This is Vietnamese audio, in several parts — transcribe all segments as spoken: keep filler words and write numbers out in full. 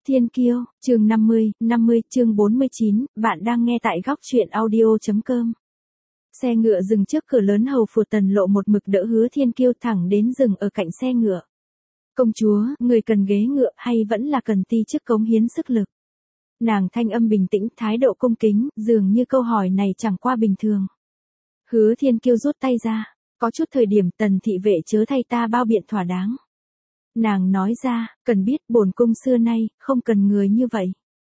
Thiên kiêu, chương năm mươi, năm mươi, chương bốn mươi chín, bạn đang nghe tại góc truyện audio.com. Xe ngựa dừng trước cửa lớn hầu phủ Tần Lộ một mực đỡ Hứa Thiên Kiêu thẳng đến dừng ở cạnh xe ngựa. Công chúa, người cần ghế ngựa hay vẫn là cần ti chức cống hiến sức lực? Nàng thanh âm bình tĩnh, thái độ cung kính, dường như câu hỏi này chẳng qua bình thường. Hứa Thiên Kiêu rút tay ra, có chút thời điểm Tần thị vệ chớ thay ta bao biện thỏa đáng. Nàng nói ra, cần biết bổn cung xưa nay, không cần người như vậy.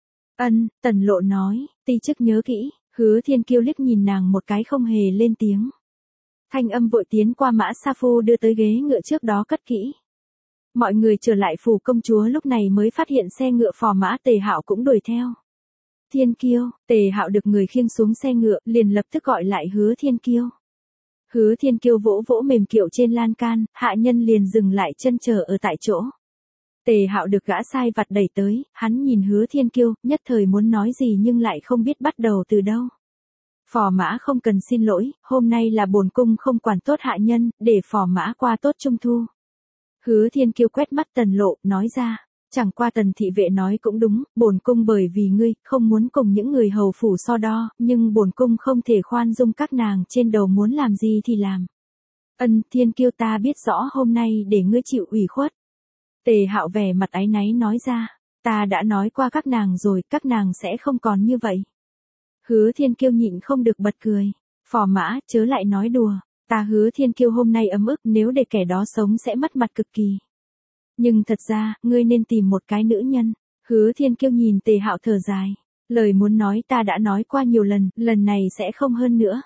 Ân, Tần Lộ nói, ti chức nhớ kỹ, Hứa Thiên Kiêu liếc nhìn nàng một cái không hề lên tiếng. Thanh âm vội tiến qua Mã Sa Phu đưa tới ghế ngựa trước đó cất kỹ. Mọi người trở lại phủ công chúa lúc này mới phát hiện xe ngựa phò mã Tề Hạo cũng đuổi theo. Thiên Kiêu, Tề Hạo được người khiêng xuống xe ngựa, liền lập tức gọi lại Hứa Thiên Kiêu. Hứa Thiên Kiêu vỗ vỗ mềm kiệu trên lan can, hạ nhân liền dừng lại chân chờ ở tại chỗ. Tề Hạo được gã sai vặt đẩy tới, hắn nhìn Hứa Thiên Kiêu, nhất thời muốn nói gì nhưng lại không biết bắt đầu từ đâu. Phò mã không cần xin lỗi, hôm nay là bổn cung không quản tốt hạ nhân, để phò mã qua tốt trung thu. Hứa Thiên Kiêu quét mắt Tần Lộ, nói ra, chẳng qua Tần thị vệ nói cũng đúng, bổn cung bởi vì ngươi, không muốn cùng những người hầu phủ so đo, nhưng bổn cung không thể khoan dung các nàng trên đầu muốn làm gì thì làm. Ân, Thiên Kiêu ta biết rõ hôm nay để ngươi chịu ủy khuất. Tề Hạo vẻ mặt áy náy nói ra, ta đã nói qua các nàng rồi, các nàng sẽ không còn như vậy. Hứa Thiên Kiêu nhịn không được bật cười, phò mã, chớ lại nói đùa. Ta Hứa Thiên Kiêu hôm nay ấm ức, nếu để kẻ đó sống sẽ mất mặt cực kỳ. Nhưng thật ra, ngươi nên tìm một cái nữ nhân. Hứa Thiên Kiêu nhìn Tề Hạo thở dài. Lời muốn nói ta đã nói qua nhiều lần, lần này sẽ không hơn nữa.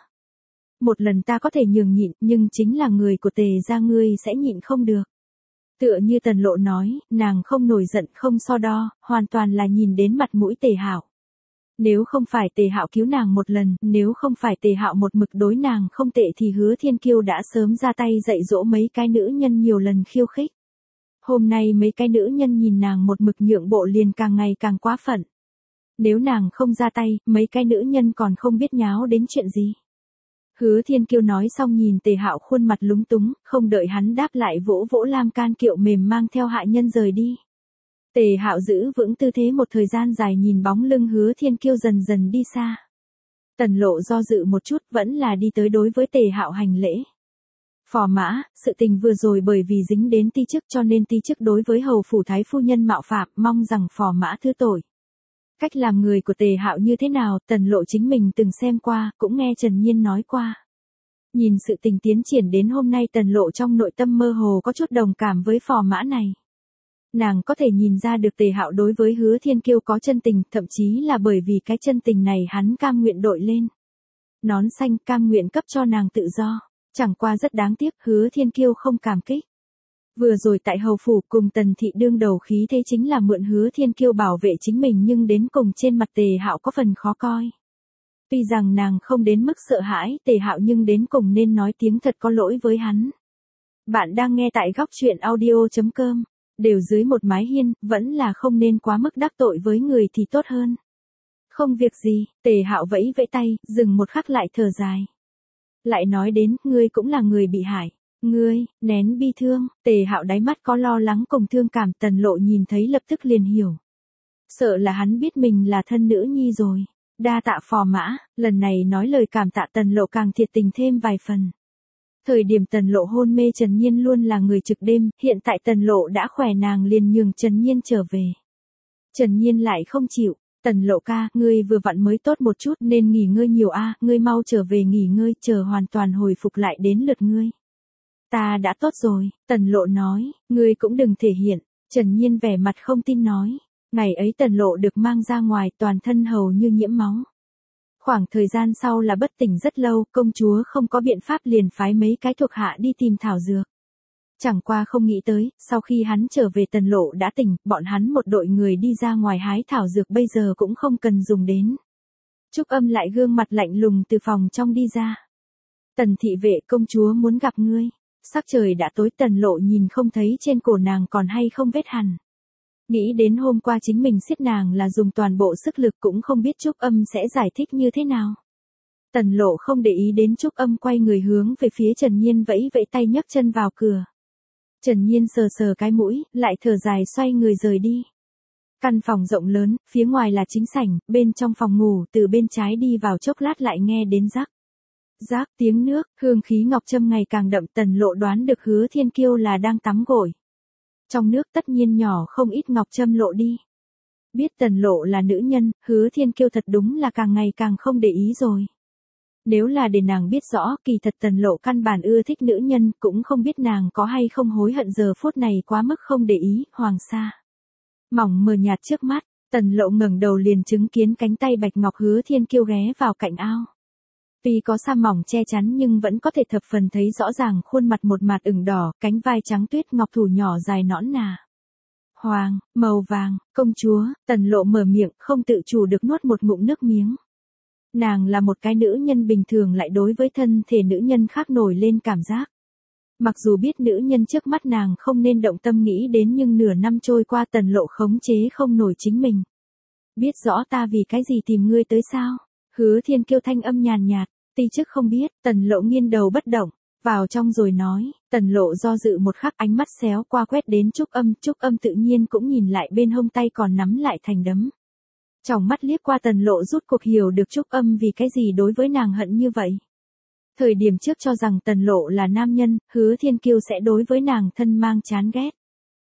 Một lần ta có thể nhường nhịn, nhưng chính là người của Tề gia ngươi sẽ nhịn không được. Tựa như Tần Lộ nói, nàng không nổi giận không so đo, hoàn toàn là nhìn đến mặt mũi Tề Hạo. Nếu không phải Tề Hạo cứu nàng một lần, nếu không phải Tề Hạo một mực đối nàng không tệ thì Hứa Thiên Kiêu đã sớm ra tay dạy dỗ mấy cái nữ nhân nhiều lần khiêu khích. Hôm nay mấy cái nữ nhân nhìn nàng một mực nhượng bộ liền càng ngày càng quá phận. Nếu nàng không ra tay, mấy cái nữ nhân còn không biết nháo đến chuyện gì. Hứa Thiên Kiêu nói xong nhìn Tề Hạo khuôn mặt lúng túng, không đợi hắn đáp lại vỗ vỗ lam can kiệu mềm mang theo hạ nhân rời đi. Tề Hạo giữ vững tư thế một thời gian dài nhìn bóng lưng Hứa Thiên Kiêu dần dần đi xa. Tần Lộ do dự một chút vẫn là đi tới đối với Tề Hạo hành lễ. Phò mã, sự tình vừa rồi bởi vì dính đến ti chức cho nên ti chức đối với hầu phủ thái phu nhân mạo phạm, mong rằng phò mã thứ tội. Cách làm người của Tề Hạo như thế nào, Tần Lộ chính mình từng xem qua, cũng nghe Trần Nhiên nói qua. Nhìn sự tình tiến triển đến hôm nay Tần Lộ trong nội tâm mơ hồ có chút đồng cảm với phò mã này. Nàng có thể nhìn ra được Tề Hạo đối với Hứa Thiên Kiêu có chân tình, thậm chí là bởi vì cái chân tình này hắn cam nguyện đội lên. Nón xanh cam nguyện cấp cho nàng tự do, chẳng qua rất đáng tiếc Hứa Thiên Kiêu không cảm kích. Vừa rồi tại hầu phủ cùng Tần thị đương đầu khí thế chính là mượn Hứa Thiên Kiêu bảo vệ chính mình nhưng đến cùng trên mặt Tề Hạo có phần khó coi. Tuy rằng nàng không đến mức sợ hãi Tề Hạo nhưng đến cùng nên nói tiếng thật có lỗi với hắn. Bạn đang nghe tại góc truyện audio.com. Đều dưới một mái hiên, vẫn là không nên quá mức đắc tội với người thì tốt hơn. Không việc gì, Tề Hạo vẫy vẫy tay, dừng một khắc lại thở dài. Lại nói đến, ngươi cũng là người bị hại. Ngươi, nén bi thương, Tề Hạo đáy mắt có lo lắng cùng thương cảm, Tần Lộ nhìn thấy lập tức liền hiểu. Sợ là hắn biết mình là thân nữ nhi rồi. Đa tạ phò mã, lần này nói lời cảm tạ Tần Lộ càng thiệt tình thêm vài phần. Thời điểm Tần Lộ hôn mê Trần Nhiên luôn là người trực đêm, hiện tại Tần Lộ đã khỏe nàng liền nhường Trần Nhiên trở về. Trần Nhiên lại không chịu, Tần Lộ ca, ngươi vừa vặn mới tốt một chút nên nghỉ ngơi nhiều a, ngươi mau trở về nghỉ ngơi, chờ hoàn toàn hồi phục lại đến lượt ngươi. Ta đã tốt rồi, Tần Lộ nói, ngươi cũng đừng thể hiện, Trần Nhiên vẻ mặt không tin nói, ngày ấy Tần Lộ được mang ra ngoài toàn thân hầu như nhiễm máu. Khoảng thời gian sau là bất tỉnh rất lâu, công chúa không có biện pháp liền phái mấy cái thuộc hạ đi tìm thảo dược. Chẳng qua không nghĩ tới, sau khi hắn trở về Tần Lộ đã tỉnh, bọn hắn một đội người đi ra ngoài hái thảo dược bây giờ cũng không cần dùng đến. Trúc Âm lại gương mặt lạnh lùng từ phòng trong đi ra. Tần thị vệ công chúa muốn gặp ngươi. Sắc trời đã tối Tần Lộ nhìn không thấy trên cổ nàng còn hay không vết hằn. Nghĩ đến hôm qua chính mình siết nàng là dùng toàn bộ sức lực cũng không biết Trúc Âm sẽ giải thích như thế nào. Tần Lộ không để ý đến Trúc Âm quay người hướng về phía Trần Nhiên vẫy vẫy tay nhấc chân vào cửa. Trần Nhiên sờ sờ cái mũi, lại thở dài xoay người rời đi. Căn phòng rộng lớn, phía ngoài là chính sảnh, bên trong phòng ngủ, từ bên trái đi vào chốc lát lại nghe đến rắc. Rác tiếng nước, hương khí ngọc trâm ngày càng đậm. Tần Lộ đoán được Hứa Thiên Kiêu là đang tắm gội. Trong nước tất nhiên nhỏ không ít ngọc trâm lộ đi. Biết Tần Lộ là nữ nhân, Hứa Thiên Kiêu thật đúng là càng ngày càng không để ý rồi. Nếu là để nàng biết rõ, kỳ thật Tần Lộ căn bản ưa thích nữ nhân, cũng không biết nàng có hay không hối hận giờ phút này quá mức không để ý. Hoàng sa mỏng mờ nhạt trước mắt, Tần Lộ ngẩng đầu liền chứng kiến cánh tay bạch ngọc Hứa Thiên Kiêu ghé vào cạnh ao. Tuy có sa mỏng che chắn nhưng vẫn có thể thập phần thấy rõ ràng khuôn mặt một mạt ửng đỏ, cánh vai trắng tuyết ngọc thủ nhỏ dài nõn nà. Hoàng, màu vàng, công chúa. Tần Lộ mở miệng, không tự chủ được nuốt một ngụm nước miếng. Nàng là một cái nữ nhân bình thường lại đối với thân thể nữ nhân khác nổi lên cảm giác. Mặc dù biết nữ nhân trước mắt nàng không nên động tâm nghĩ đến nhưng nửa năm trôi qua Tần Lộ khống chế không nổi chính mình. Biết rõ ta vì cái gì tìm ngươi tới sao? Hứa Thiên Kiêu thanh âm nhàn nhạt, ti chức không biết. Tần Lộ nghiêng đầu bất động, vào trong rồi nói. Tần Lộ do dự một khắc, ánh mắt xéo qua quét đến Trúc Âm. Trúc Âm tự nhiên cũng nhìn lại bên hông tay còn nắm lại thành đấm. Trong mắt liếc qua Tần Lộ rút cuộc hiểu được Trúc Âm vì cái gì đối với nàng hận như vậy. Thời điểm trước cho rằng Tần Lộ là nam nhân, Hứa Thiên Kiêu sẽ đối với nàng thân mang chán ghét.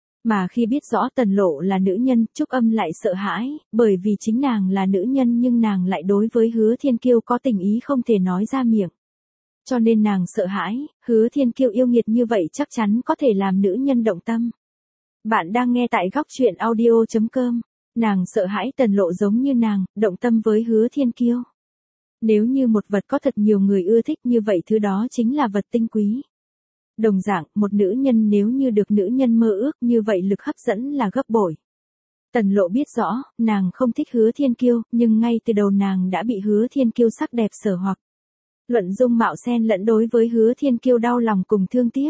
Mà khi biết rõ Tần Lộ là nữ nhân, Trúc Âm lại sợ hãi, bởi vì chính nàng là nữ nhân nhưng nàng lại đối với Hứa Thiên Kiêu có tình ý không thể nói ra miệng. Cho nên nàng sợ hãi, Hứa Thiên Kiêu yêu nghiệt như vậy chắc chắn có thể làm nữ nhân động tâm. Bạn đang nghe tại góc truyện audio chấm com. Nàng sợ hãi Tần Lộ giống như nàng, động tâm với Hứa Thiên Kiêu. Nếu như một vật có thật nhiều người ưa thích như vậy thứ đó chính là vật tinh quý. Đồng dạng, một nữ nhân nếu như được nữ nhân mơ ước như vậy lực hấp dẫn là gấp bội. Tần Lộ biết rõ, nàng không thích Hứa Thiên Kiêu, nhưng ngay từ đầu nàng đã bị Hứa Thiên Kiêu sắc đẹp sở hoặc. Luận dung mạo xen lẫn đối với Hứa Thiên Kiêu đau lòng cùng thương tiếc.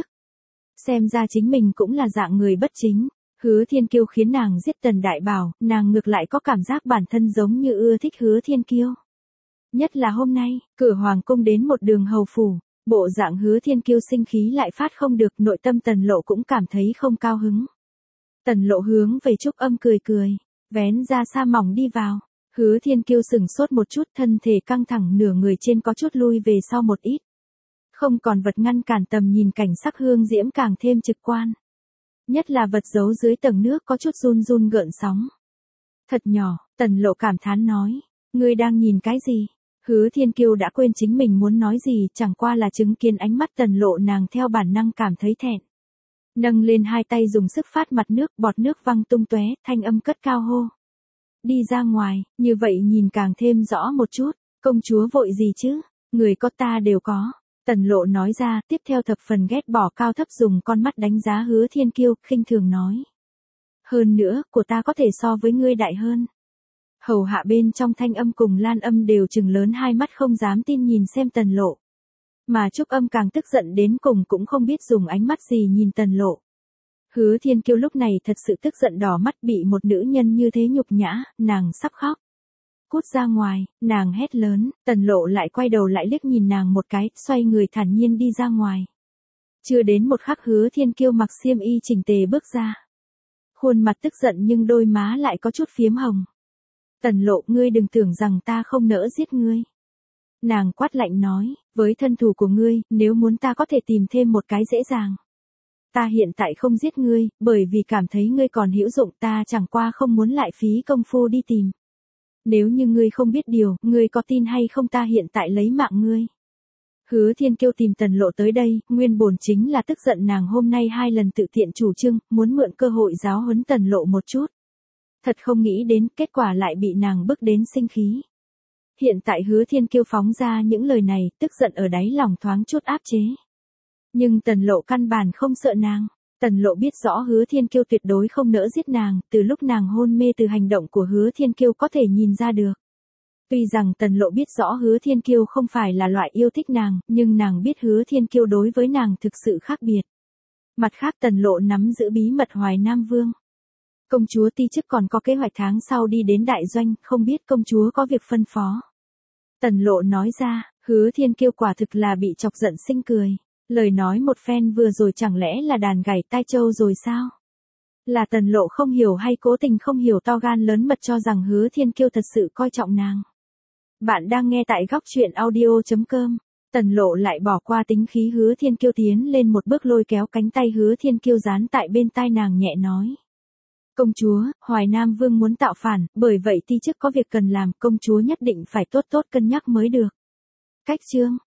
Xem ra chính mình cũng là dạng người bất chính. Hứa Thiên Kiêu khiến nàng giết Tần Đại Bảo, nàng ngược lại có cảm giác bản thân giống như ưa thích Hứa Thiên Kiêu. Nhất là hôm nay, cửa hoàng cung đến một đường hầu phủ, bộ dạng Hứa Thiên Kiêu sinh khí lại phát không được, nội tâm Tần Lộ cũng cảm thấy không cao hứng. Tần Lộ hướng về Trúc Âm cười cười, vén ra sa mỏng đi vào. Hứa Thiên Kiêu sừng sốt một chút, thân thể căng thẳng, nửa người trên có chút lui về sau một ít. Không còn vật ngăn cản tầm nhìn, cảnh sắc hương diễm càng thêm trực quan. Nhất là vật giấu dưới tầng nước có chút run run gợn sóng. Thật nhỏ, Tần Lộ cảm thán nói, ngươi đang nhìn cái gì? Hứa Thiên Kiêu đã quên chính mình muốn nói gì, chẳng qua là chứng kiến ánh mắt Tần Lộ nàng theo bản năng cảm thấy thẹn. Nâng lên hai tay dùng sức phát mặt nước, bọt nước văng tung tóe, thanh âm cất cao hô. Đi ra ngoài, như vậy nhìn càng thêm rõ một chút. Công chúa vội gì chứ, người có ta đều có. Tần Lộ nói ra, tiếp theo thập phần ghét bỏ cao thấp dùng con mắt đánh giá Hứa Thiên Kiêu, khinh thường nói. Hơn nữa, của ta có thể so với ngươi đại hơn. Hầu hạ bên trong thanh âm cùng Lan Âm đều trừng lớn hai mắt không dám tin nhìn xem Tần Lộ. Mà Trúc Âm càng tức giận đến cùng cũng không biết dùng ánh mắt gì nhìn Tần Lộ. Hứa Thiên Kiêu lúc này thật sự tức giận đỏ mắt, bị một nữ nhân như thế nhục nhã, nàng sắp khóc. Cút ra ngoài, nàng hét lớn. Tần Lộ lại quay đầu lại liếc nhìn nàng một cái, xoay người thản nhiên đi ra ngoài. Chưa đến một khắc Hứa Thiên Kiêu mặc xiêm y chỉnh tề bước ra. Khuôn mặt tức giận nhưng đôi má lại có chút phiếm hồng. Tần Lộ, ngươi đừng tưởng rằng ta không nỡ giết ngươi. Nàng quát lạnh nói, với thân thủ của ngươi, nếu muốn ta có thể tìm thêm một cái dễ dàng. Ta hiện tại không giết ngươi, bởi vì cảm thấy ngươi còn hữu dụng, ta chẳng qua không muốn lại phí công phu đi tìm. Nếu như ngươi không biết điều, ngươi có tin hay không ta hiện tại lấy mạng ngươi. Hứa Thiên Kiêu tìm Tần Lộ tới đây, nguyên bổn chính là tức giận nàng hôm nay hai lần tự tiện chủ trương, muốn mượn cơ hội giáo huấn Tần Lộ một chút. Thật không nghĩ đến, kết quả lại bị nàng bức đến sinh khí. Hiện tại Hứa Thiên Kiêu phóng ra những lời này, tức giận ở đáy lòng thoáng chút áp chế. Nhưng Tần Lộ căn bản không sợ nàng. Tần Lộ biết rõ Hứa Thiên Kiêu tuyệt đối không nỡ giết nàng, từ lúc nàng hôn mê từ hành động của Hứa Thiên Kiêu có thể nhìn ra được. Tuy rằng Tần Lộ biết rõ Hứa Thiên Kiêu không phải là loại yêu thích nàng, nhưng nàng biết Hứa Thiên Kiêu đối với nàng thực sự khác biệt. Mặt khác Tần Lộ nắm giữ bí mật Hoài Nam Vương. Công chúa ti chức còn có kế hoạch tháng sau đi đến đại doanh, không biết công chúa có việc phân phó. Tần Lộ nói ra, Hứa Thiên Kiêu quả thực là bị chọc giận sinh cười. Lời nói một phen vừa rồi chẳng lẽ là đàn gảy tai trâu rồi sao? Là Tần Lộ không hiểu hay cố tình không hiểu to gan lớn mật cho rằng Hứa Thiên Kiêu thật sự coi trọng nàng. Bạn đang nghe tại góc chuyện audio.com. Tần Lộ lại bỏ qua tính khí Hứa Thiên Kiêu tiến lên một bước lôi kéo cánh tay Hứa Thiên Kiêu dán tại bên tai nàng nhẹ nói. Công chúa, Hoài Nam Vương muốn tạo phản, bởi vậy ti chức có việc cần làm, công chúa nhất định phải tốt tốt cân nhắc mới được. Cách chương.